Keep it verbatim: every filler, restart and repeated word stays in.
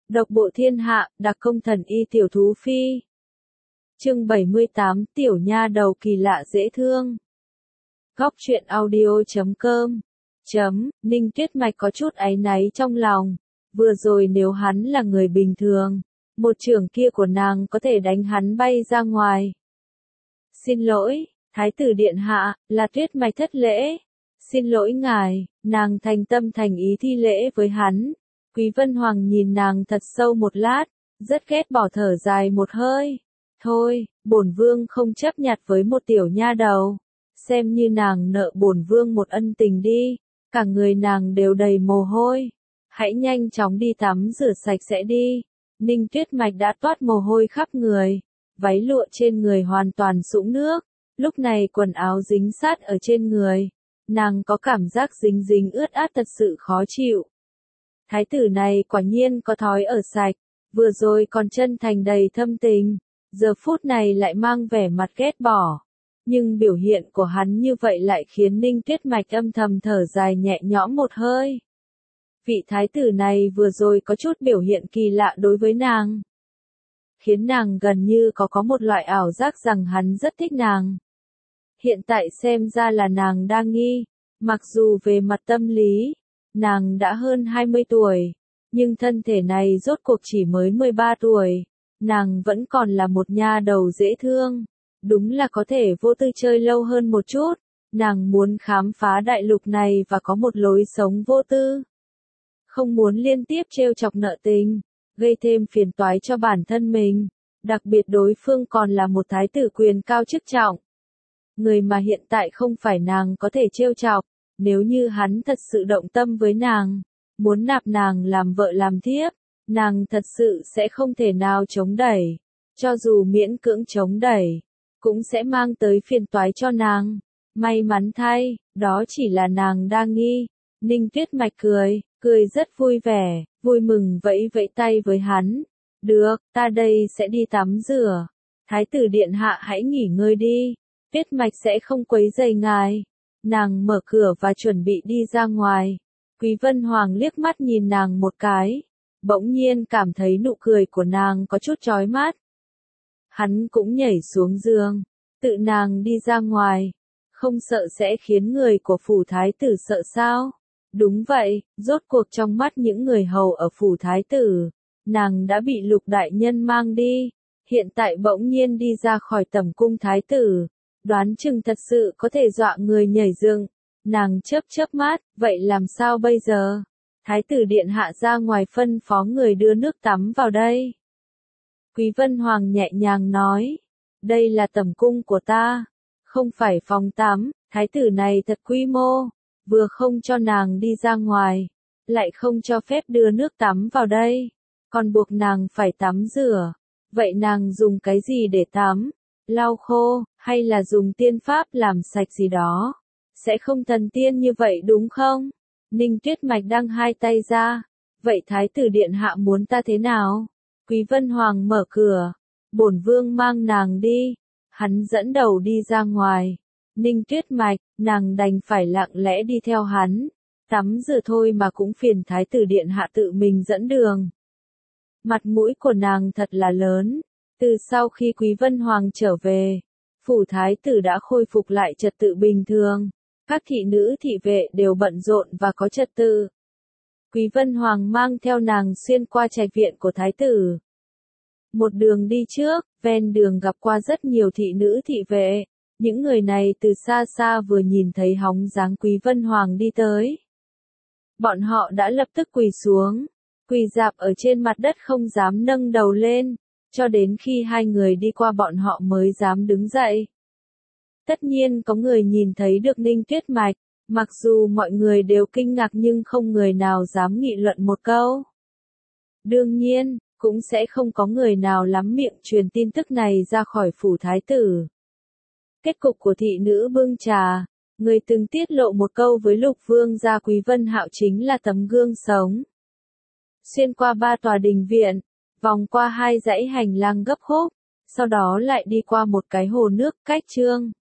Độc bộ thiên hạ, đặc công thần y tiểu thú phi. Chương bảy mươi tám, tiểu nha đầu kỳ lạ dễ thương. Góc truyện audio chấm com. Chấm, Ninh Tuyết Mạch có chút áy náy trong lòng. Vừa rồi nếu hắn là người bình thường, một chưởng kia của nàng có thể đánh hắn bay ra ngoài. Xin lỗi, Thái tử điện hạ, là Tuyết Mạch thất lễ. Xin lỗi ngài, nàng thành tâm thành ý thi lễ với hắn. Quý Vân Hoàng nhìn nàng thật sâu một lát, rất ghét bỏ thở dài một hơi. Thôi, bổn vương không chấp nhặt với một tiểu nha đầu. Xem như nàng nợ bổn vương một ân tình đi. Cả người nàng đều đầy mồ hôi. Hãy nhanh chóng đi tắm rửa sạch sẽ đi. Ninh Tuyết Mạch đã toát mồ hôi khắp người. Váy lụa trên người hoàn toàn sũng nước. Lúc này quần áo dính sát ở trên người. Nàng có cảm giác dính dính ướt át thật sự khó chịu. Thái tử này quả nhiên có thói ở sạch, vừa rồi còn chân thành đầy thâm tình, giờ phút này lại mang vẻ mặt ghét bỏ. Nhưng biểu hiện của hắn như vậy lại khiến Ninh Tuyết Mạch âm thầm thở dài nhẹ nhõm một hơi. Vị thái tử này vừa rồi có chút biểu hiện kỳ lạ đối với nàng, khiến nàng gần như có có một loại ảo giác rằng hắn rất thích nàng. Hiện tại xem ra là nàng đang nghi, mặc dù về mặt tâm lý, nàng đã hơn hai mươi tuổi, nhưng thân thể này rốt cuộc chỉ mới mười ba tuổi, nàng vẫn còn là một nha đầu dễ thương, đúng là có thể vô tư chơi lâu hơn một chút, nàng muốn khám phá đại lục này và có một lối sống vô tư. Không muốn liên tiếp trêu chọc nợ tình, gây thêm phiền toái cho bản thân mình, đặc biệt đối phương còn là một thái tử quyền cao chức trọng. Người mà hiện tại không phải nàng có thể trêu chọc. Nếu như hắn thật sự động tâm với nàng, muốn nạp nàng làm vợ làm thiếp, nàng thật sự sẽ không thể nào chống đẩy. Cho dù miễn cưỡng chống đẩy, cũng sẽ mang tới phiền toái cho nàng. May mắn thay, đó chỉ là nàng đang nghi. Ninh Tuyết Mạch cười, cười rất vui vẻ, vui mừng vẫy vẫy tay với hắn. Được, ta đây sẽ đi tắm rửa. Thái tử điện hạ hãy nghỉ ngơi đi. Tuyết Mạch sẽ không quấy rầy ngài. Nàng mở cửa và chuẩn bị đi ra ngoài. Quý Vân Hoàng liếc mắt nhìn nàng một cái. Bỗng nhiên cảm thấy nụ cười của nàng có chút chói mắt. Hắn cũng nhảy xuống giường. Tự nàng đi ra ngoài. Không sợ sẽ khiến người của phủ thái tử sợ sao? Đúng vậy, rốt cuộc trong mắt những người hầu ở phủ thái tử, nàng đã bị Lục đại nhân mang đi. Hiện tại bỗng nhiên đi ra khỏi tẩm cung thái tử. Đoán chừng thật sự có thể dọa người nhảy dựng. Nàng chớp chớp mắt, vậy làm sao bây giờ? Thái tử điện hạ ra ngoài phân phó người đưa nước tắm vào đây. Quý Vân Hoàng nhẹ nhàng nói, đây là tẩm cung của ta, không phải phòng tắm. Thái tử này thật quy mô, vừa không cho nàng đi ra ngoài, lại không cho phép đưa nước tắm vào đây, còn buộc nàng phải tắm rửa. Vậy nàng dùng cái gì để tắm? Lau khô, hay là dùng tiên pháp làm sạch gì đó? Sẽ không thần tiên như vậy đúng không? Ninh Tuyết Mạch đang hai tay ra. Vậy thái tử điện hạ muốn ta thế nào? Quý Vân Hoàng mở cửa. Bổn vương mang nàng đi. Hắn dẫn đầu đi ra ngoài. Ninh Tuyết Mạch, nàng đành phải lặng lẽ đi theo hắn. Tắm rửa thôi mà cũng phiền thái tử điện hạ tự mình dẫn đường. Mặt mũi của nàng thật là lớn. Từ sau khi Quý Vân Hoàng trở về, phủ thái tử đã khôi phục lại trật tự bình thường. Các thị nữ thị vệ đều bận rộn và có trật tự. Quý Vân Hoàng mang theo nàng xuyên qua trạch viện của thái tử. Một đường đi trước, ven đường gặp qua rất nhiều thị nữ thị vệ. Những người này từ xa xa vừa nhìn thấy hóng dáng Quý Vân Hoàng đi tới. Bọn họ đã lập tức quỳ xuống, quỳ rạp ở trên mặt đất không dám nâng đầu lên. Cho đến khi hai người đi qua bọn họ mới dám đứng dậy. Tất nhiên có người nhìn thấy được Ninh Tuyết Mạch, mặc dù mọi người đều kinh ngạc nhưng không người nào dám nghị luận một câu. Đương nhiên, cũng sẽ không có người nào lắm miệng truyền tin tức này ra khỏi phủ thái tử. Kết cục của thị nữ bưng trà, người từng tiết lộ một câu với Lục Vương gia Quý Vân Hạo chính là tấm gương sống. Xuyên qua ba tòa đình viện, vòng qua hai dãy hành lang gấp khúc, sau đó lại đi qua một cái hồ nước cách trương.